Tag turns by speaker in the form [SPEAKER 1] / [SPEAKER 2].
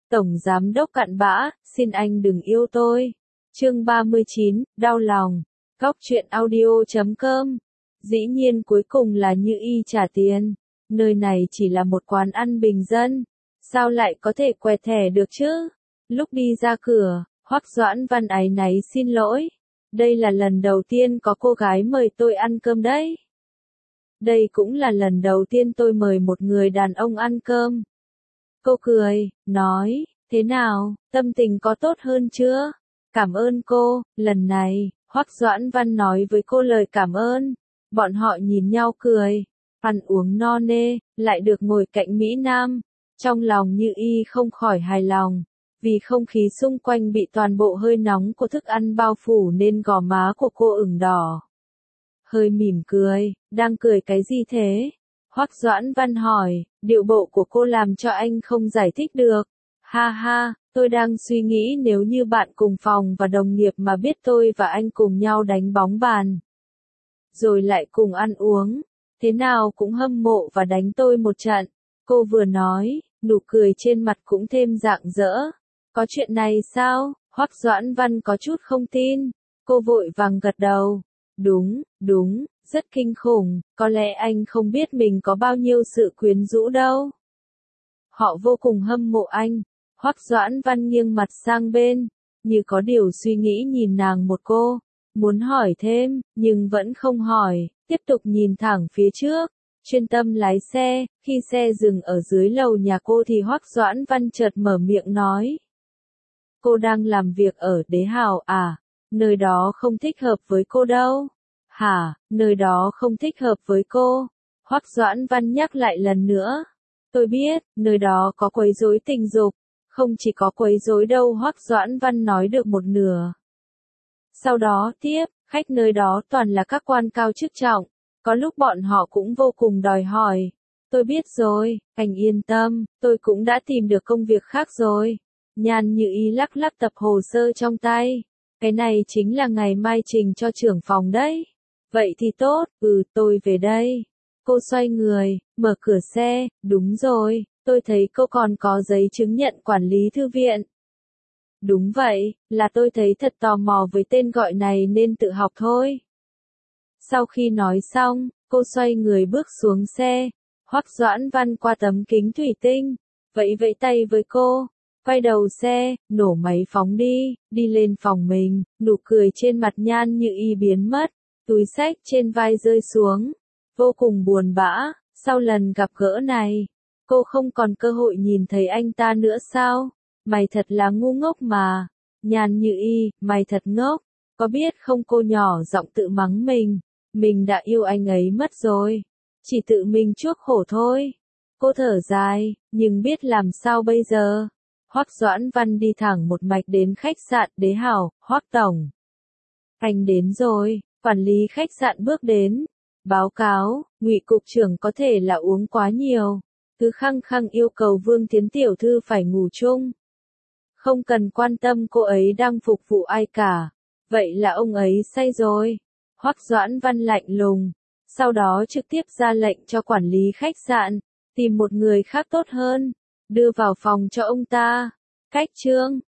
[SPEAKER 1] Tổng giám đốc cặn bã, xin anh đừng yêu tôi. Chương 39, đau lòng. Góc truyện audio.com. Dĩ nhiên cuối cùng là Như Y trả tiền. Nơi này chỉ là một quán ăn bình dân. Sao lại có thể quẹt thẻ được chứ? Lúc đi ra cửa, Hoắc Doãn Văn áy náy xin lỗi. Đây là lần đầu tiên có cô gái mời tôi ăn cơm đấy. Đây cũng là lần đầu tiên tôi mời một người đàn ông ăn cơm. Cô cười, nói, thế nào, tâm tình có tốt hơn chưa? Cảm ơn cô, lần này, Hoắc Doãn Văn nói với cô lời cảm ơn. Bọn họ nhìn nhau cười, ăn uống no nê, lại được ngồi cạnh Mỹ Nam. Trong lòng Như Y không khỏi hài lòng, vì không khí xung quanh bị toàn bộ hơi nóng của thức ăn bao phủ nên gò má của cô ửng đỏ. Hơi mỉm cười, đang cười cái gì thế? Hoắc Doãn Văn hỏi, điệu bộ của cô làm cho anh không giải thích được. Ha ha, tôi đang suy nghĩ nếu như bạn cùng phòng và đồng nghiệp mà biết tôi và anh cùng nhau đánh bóng bàn. Rồi lại cùng ăn uống, thế nào cũng hâm mộ và đánh tôi một trận. Cô vừa nói, nụ cười trên mặt cũng thêm rạng rỡ. Có chuyện này sao? Hoắc Doãn Văn có chút không tin. Cô vội vàng gật đầu. Đúng, rất kinh khủng, có lẽ anh không biết mình có bao nhiêu sự quyến rũ đâu. Họ vô cùng hâm mộ anh. Hoắc Doãn Văn nghiêng mặt sang bên, như có điều suy nghĩ nhìn nàng một cô, muốn hỏi thêm, nhưng vẫn không hỏi, tiếp tục nhìn thẳng phía trước, chuyên tâm lái xe. Khi xe dừng ở dưới lầu nhà cô thì Hoắc Doãn Văn chợt mở miệng nói. Cô đang làm việc ở Đế Hào à? Nơi đó không thích hợp với cô đâu. Hả, nơi đó không thích hợp với cô? Hoắc Doãn Văn nhắc lại lần nữa. Tôi biết, nơi đó có quấy rối tình dục. Không chỉ có quấy rối đâu, Hoắc Doãn Văn nói được một nửa. Sau đó tiếp, khách nơi đó toàn là các quan cao chức trọng. Có lúc bọn họ cũng vô cùng đòi hỏi. Tôi biết rồi, anh yên tâm, tôi cũng đã tìm được công việc khác rồi. Nhan Như Y lắc lắc tập hồ sơ trong tay. Cái này chính là ngày mai trình cho trưởng phòng đấy. Vậy thì tốt, tôi về đây. Cô xoay người, mở cửa xe, đúng rồi, tôi thấy cô còn có giấy chứng nhận quản lý thư viện. Đúng vậy, là tôi thấy thật tò mò với tên gọi này nên tự học thôi. Sau khi nói xong, cô xoay người bước xuống xe. Hoắc Doãn Văn qua tấm kính thủy tinh, vẫy vẫy tay với cô. Quay đầu xe, nổ máy phóng đi lên phòng mình, nụ cười trên mặt Nhan Như Y biến mất, túi xách trên vai rơi xuống, vô cùng buồn bã. Sau lần gặp gỡ này, cô không còn cơ hội nhìn thấy anh ta nữa sao? Mày thật là ngu ngốc mà. Nhan Như Y, mày thật ngốc, có biết không? Cô nhỏ giọng tự mắng mình đã yêu anh ấy mất rồi, chỉ tự mình chuốc khổ thôi. Cô thở dài, nhưng biết làm sao bây giờ? Hoắc Doãn Văn đi thẳng một mạch đến khách sạn Đế Hào. Hoắc tổng, anh đến rồi. Quản lý khách sạn bước đến, báo cáo, Ngụy cục trưởng có thể là uống quá nhiều, cứ khăng khăng yêu cầu Vương Thiến tiểu thư phải ngủ chung. Không cần quan tâm cô ấy đang phục vụ ai cả. Vậy là ông ấy say rồi. Hoắc Doãn Văn lạnh lùng, sau đó trực tiếp ra lệnh cho quản lý khách sạn tìm một người khác tốt hơn, đưa vào phòng cho ông ta. Cách chương